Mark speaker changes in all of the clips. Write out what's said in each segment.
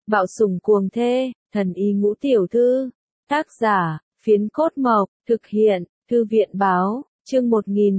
Speaker 1: Bạo sủng cuồng thê, thần y ngũ tiểu thư. Tác giả, Phiến Cốt Mộc, thực hiện, Thư viện báo, chương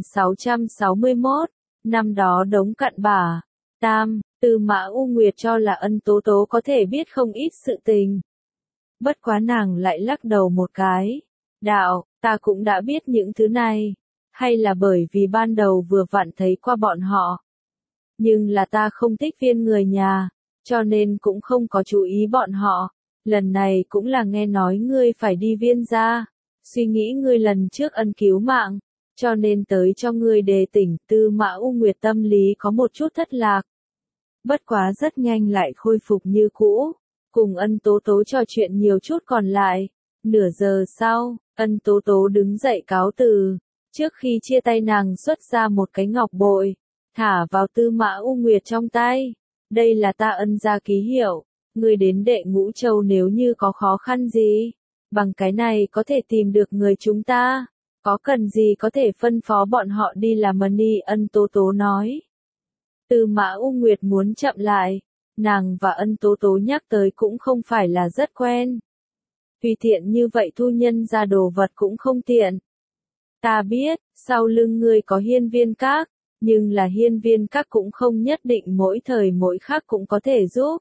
Speaker 1: 1661, năm đó Đống Cặn Bả. Tam, Tư Mã U Nguyệt cho là Ân Tố Tố có thể biết không ít sự tình. Bất quá nàng lại lắc đầu một cái. Đạo, ta cũng đã biết những thứ này. Hay là bởi vì ban đầu vừa vặn thấy qua bọn họ. Nhưng là ta không thích Viên người nhà, cho nên cũng không có chú ý bọn họ. Lần này cũng là nghe nói ngươi phải đi Viên gia. Suy nghĩ ngươi lần trước ân cứu mạng, cho nên tới cho ngươi đề tỉnh. Tư Mã U Nguyệt tâm lý có một chút thất lạc. Bất quá rất nhanh lại khôi phục như cũ, cùng Ân Tố Tố trò chuyện nhiều chút còn lại. Nửa giờ sau, Ân Tố Tố đứng dậy cáo từ, trước khi chia tay nàng xuất ra một cái ngọc bội, thả vào Tư Mã U Nguyệt trong tay. Đây là ta Ân gia ký hiệu, ngươi đến Đệ Ngũ Châu nếu như có khó khăn gì, bằng cái này có thể tìm được người chúng ta, có cần gì có thể phân phó bọn họ đi làm money. Ân Tố Tố nói. Tư Mã U Nguyệt muốn chậm lại, nàng và Ân Tố Tố nhắc tới cũng không phải là rất quen. Tùy tiện như vậy thu nhân ra đồ vật cũng không tiện. Ta biết, sau lưng ngươi có Hiên Viên Các, nhưng là Hiên Viên Các cũng không nhất định mỗi thời mỗi khắc cũng có thể giúp.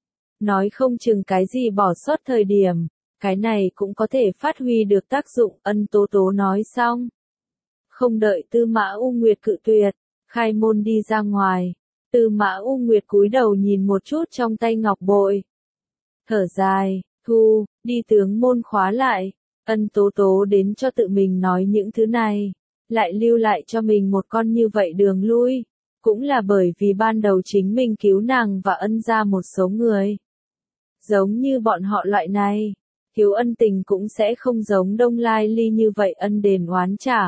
Speaker 1: Nói không chừng cái gì bỏ sót thời điểm, cái này cũng có thể phát huy được tác dụng. Ân Tố Tố nói xong. Không đợi Tư Mã U Nguyệt cự tuyệt, khai môn đi ra ngoài. Tư Mã U Nguyệt cúi đầu nhìn một chút trong tay ngọc bội. Thở dài, thu, đi tướng môn khóa lại. Ân Tố Tố đến cho tự mình nói những thứ này, lại lưu lại cho mình một con như vậy đường lui. Cũng là bởi vì ban đầu chính mình cứu nàng và Ân gia một số người. Giống như bọn họ loại này, thiếu ân tình cũng sẽ không giống Đông Lai Ly như vậy ân đền oán trả.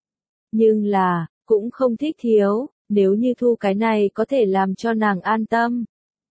Speaker 1: Nhưng là, cũng không thích thiếu. Nếu như thu cái này có thể làm cho nàng an tâm,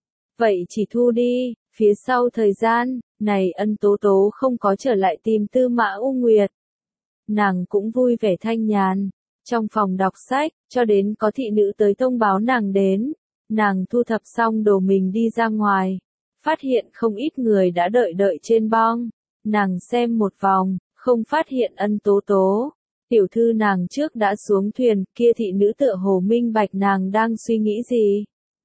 Speaker 1: vậy chỉ thu đi. Phía sau thời gian này Ân Tố Tố không có trở lại tìm Tư Mã U Nguyệt. Nàng cũng vui vẻ thanh nhàn, trong phòng đọc sách, cho đến có thị nữ tới thông báo nàng đến. Nàng thu thập xong đồ mình đi ra ngoài, phát hiện không ít người đã đợi trên bong. Nàng xem một vòng, không phát hiện Ân Tố Tố. Tiểu thư nàng trước đã xuống thuyền, kia thị nữ tựa hồ minh bạch nàng đang suy nghĩ gì.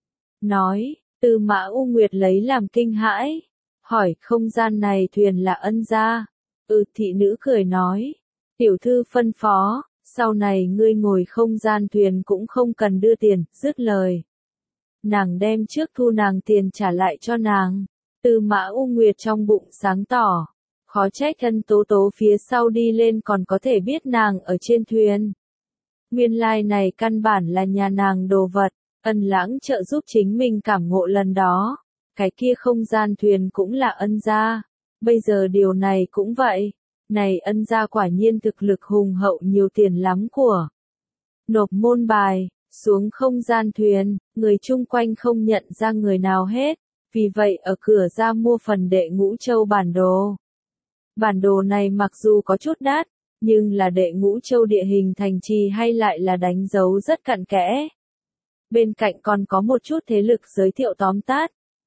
Speaker 1: Nói, Tư Mã U Nguyệt lấy làm kinh hãi, hỏi không gian này thuyền là Ân gia. Thị nữ cười nói, tiểu thư phân phó, sau này ngươi ngồi không gian thuyền cũng không cần đưa tiền. Dứt lời, nàng đem trước thu nàng tiền trả lại cho nàng. Tư Mã U Nguyệt trong bụng sáng tỏ. Khó trách Ân Tố Tố phía sau đi lên còn có thể biết nàng ở trên thuyền. Nguyên lai này căn bản là nhà nàng đồ vật. Ân Lãng trợ giúp chính mình cảm ngộ lần đó. Cái kia không gian thuyền cũng là Ân gia. Bây giờ điều này cũng vậy. Này Ân gia quả nhiên thực lực hùng hậu, nhiều tiền lắm của. Nộp môn bài, xuống không gian thuyền, người chung quanh không nhận ra người nào hết. Vì vậy ở cửa ra mua phần Đệ Ngũ Châu bản đồ. Bản đồ này mặc dù có chút đắt, nhưng là Đệ Ngũ Châu địa hình thành trì hay lại là đánh dấu rất cặn kẽ. Bên cạnh còn có một chút thế lực giới thiệu tóm tắt.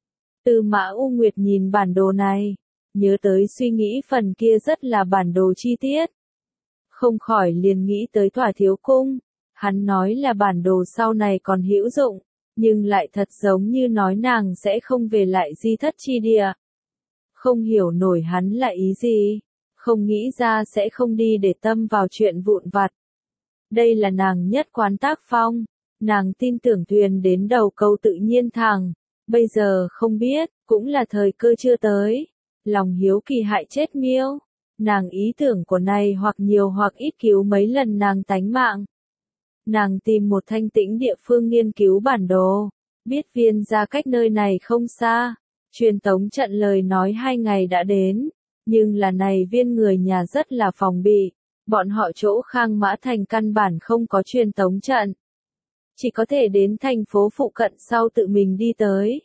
Speaker 1: Tư Mã U Nguyệt nhìn bản đồ này, nhớ tới suy nghĩ phần kia rất là bản đồ chi tiết. Không khỏi liền nghĩ tới Thỏa Thiếu Cung. Hắn nói là bản đồ sau này còn hữu dụng, nhưng lại thật giống như nói nàng sẽ không về lại Di Thất chi địa. Không hiểu nổi hắn là ý gì, không nghĩ ra sẽ không đi để tâm vào chuyện vụn vặt. Đây là nàng nhất quán tác phong, nàng tin tưởng thuyền đến đầu câu tự nhiên thẳng, bây giờ không biết, cũng là thời cơ chưa tới. Lòng hiếu kỳ hại chết miêu, nàng ý tưởng của này hoặc nhiều hoặc ít cứu mấy lần nàng tánh mạng. Nàng tìm một thanh tĩnh địa phương nghiên cứu bản đồ, biết Viên gia cách nơi này không xa. Truyền tống trận lời nói 2 ngày đã đến, nhưng là này Viên người nhà rất là phòng bị, bọn họ chỗ Khang Mã Thành căn bản không có truyền tống trận. Chỉ có thể đến thành phố phụ cận sau tự mình đi tới.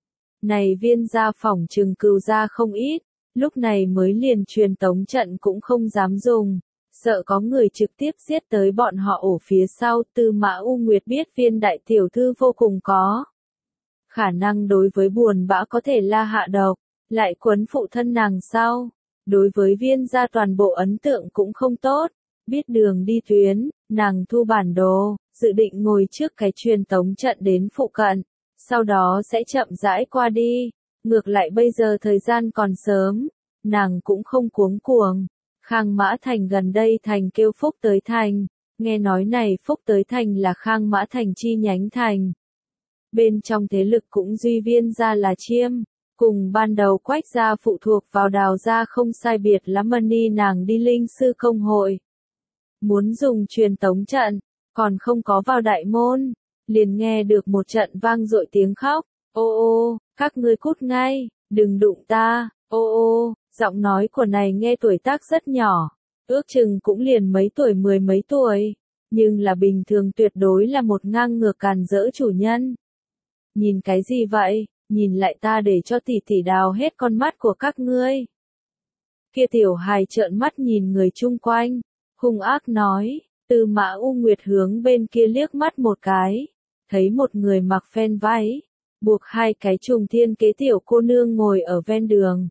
Speaker 1: Này Viên gia phỏng chừng cừu gia không ít, lúc này mới liền truyền tống trận cũng không dám dùng, sợ có người trực tiếp giết tới bọn họ ổ phía sau. Tư Mã U Nguyệt biết Viên đại tiểu thư vô cùng có khả năng đối với buồn bã có thể la hạ độc, lại quấn phụ thân nàng sau. Đối với Viên gia toàn bộ ấn tượng cũng không tốt, biết đường đi tuyến, nàng thu bản đồ, dự định ngồi trước cái truyền tống trận đến phụ cận, sau đó sẽ chậm rãi qua đi. Ngược lại bây giờ thời gian còn sớm, nàng cũng không cuống cuồng. Khang Mã Thành gần đây thành kêu Phúc Tới Thành, nghe nói này Phúc Tới Thành là Khang Mã Thành chi nhánh thành. Bên trong thế lực cũng duy Viên gia là chiêm, cùng ban đầu Quách gia phụ thuộc vào Đào gia không sai biệt lắm. Mani nàng đi linh sư công hội, muốn dùng truyền tống trận, còn không có vào đại môn, liền nghe được một trận vang dội tiếng khóc, ô ô, các ngươi cút ngay, đừng đụng ta, ô ô, giọng nói của này nghe tuổi tác rất nhỏ, ước chừng cũng liền mấy tuổi, mười mấy tuổi, nhưng là bình thường tuyệt đối là một ngang ngược càn rỡ chủ nhân. Nhìn cái gì vậy, nhìn lại ta để cho tỷ tỷ đào hết con mắt của các ngươi. Kia tiểu hài trợn mắt nhìn người chung quanh, hung ác nói, Tư Mã U Nguyệt hướng bên kia liếc mắt một cái, thấy một người mặc phen váy, buộc hai cái trùng thiên kế tiểu cô nương ngồi ở ven đường.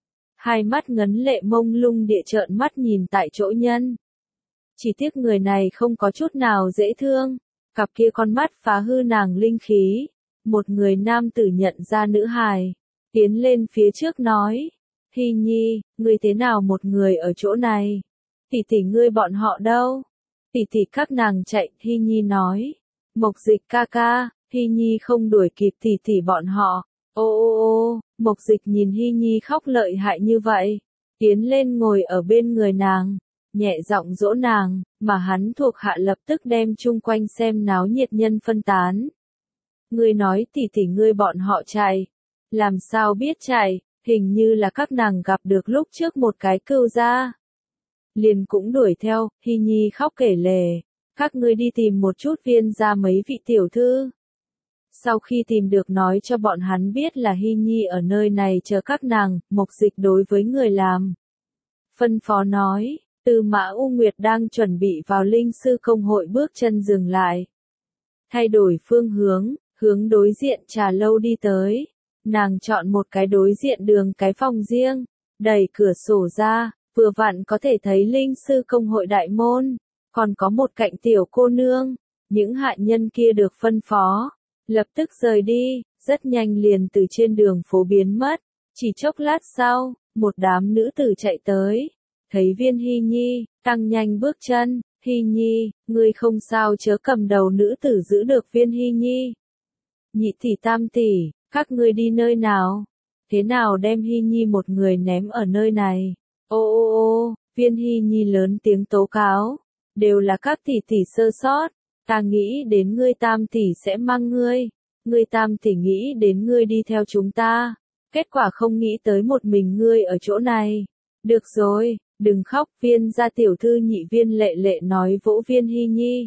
Speaker 1: Hai mắt ngấn lệ mông lung địa trợn mắt nhìn tại chỗ nhân. Chỉ tiếc người này không có chút nào dễ thương, cặp kia con mắt phá hư nàng linh khí. Một người nam tử nhận ra nữ hài, tiến lên phía trước nói, Hy Nhi, ngươi thế nào một người ở chỗ này? Tỷ tỷ ngươi bọn họ đâu? Tỷ tỷ các nàng chạy, Hy Nhi nói, Mộc Dịch ca ca, Hy Nhi không đuổi kịp tỷ tỷ bọn họ. Ô ô ô, Mộc Dịch nhìn Hy Nhi khóc lợi hại như vậy, tiến lên ngồi ở bên người nàng, nhẹ giọng dỗ nàng, mà hắn thuộc hạ lập tức đem chung quanh xem náo nhiệt nhân phân tán. Ngươi nói tỷ tỷ ngươi bọn họ chạy, làm sao biết chạy, hình như là các nàng gặp được lúc trước một cái cừu gia. Liền cũng đuổi theo, Hy Nhi khóc kể lể, các ngươi đi tìm một chút Viên gia mấy vị tiểu thư. Sau khi tìm được nói cho bọn hắn biết là Hy Nhi ở nơi này chờ các nàng, Mộc Dịch đối với người làm. Phân phó nói, Tư Mã U Nguyệt đang chuẩn bị vào linh sư công hội bước chân dừng lại. Thay đổi phương hướng, hướng đối diện trà lâu đi tới. Nàng chọn một cái đối diện đường cái phòng riêng, đẩy cửa sổ ra, vừa vặn có thể thấy linh sư công hội đại môn, còn có một cạnh tiểu cô nương. Những hạ nhân kia được phân phó, lập tức rời đi, rất nhanh liền từ trên đường phố biến mất. Chỉ chốc lát sau, một đám nữ tử chạy tới, thấy Viên Hy Nhi, tăng nhanh bước chân, Hy Nhi, ngươi không sao chớ, cầm đầu nữ tử giữ được Viên Hy Nhi. Nhị tỷ tam tỷ, các ngươi đi nơi nào? Thế nào đem Hy Nhi một người ném ở nơi này? Ô ô ô, Viên Hy Nhi lớn tiếng tố cáo, đều là các tỷ tỷ sơ sót, ta nghĩ đến ngươi tam tỷ sẽ mang ngươi tam tỷ nghĩ đến ngươi đi theo chúng ta, kết quả không nghĩ tới một mình ngươi ở chỗ này. Được rồi, đừng khóc, Viên gia tiểu thư nhị Viên Lệ Lệ nói vỗ Viên Hy Nhi.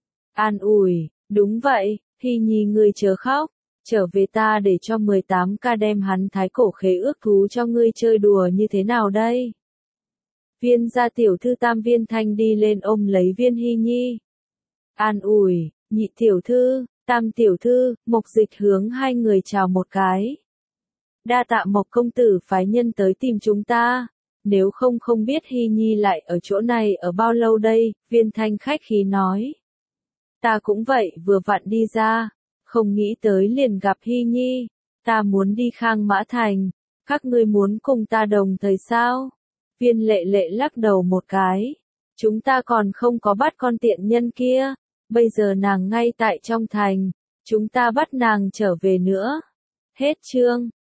Speaker 1: An ủi, đúng vậy, Hy Nhi ngươi chớ khóc, trở về ta để cho 18K đem hắn thái cổ khế ước thú cho ngươi chơi đùa như thế nào đây? Viên gia tiểu thư Tam Viên Thanh đi lên ôm lấy Viên Hy Nhi. An ủi, nhị tiểu thư, Tam tiểu thư, Mộc Dịch hướng hai người chào một cái. Đa tạ Mộc công tử phái nhân tới tìm chúng ta, nếu không biết Hy Nhi lại ở chỗ này ở bao lâu đây, Viên Thanh khách khí nói. Ta cũng vậy, vừa vặn đi ra, không nghĩ tới liền gặp Hy Nhi, ta muốn đi Khang Mã Thành, các ngươi muốn cùng ta đồng thời sao? Viên Lệ Lệ lắc đầu một cái, chúng ta còn không có bắt con tiện nhân kia, bây giờ nàng ngay tại trong thành, chúng ta bắt nàng trở về nữa. Hết chương.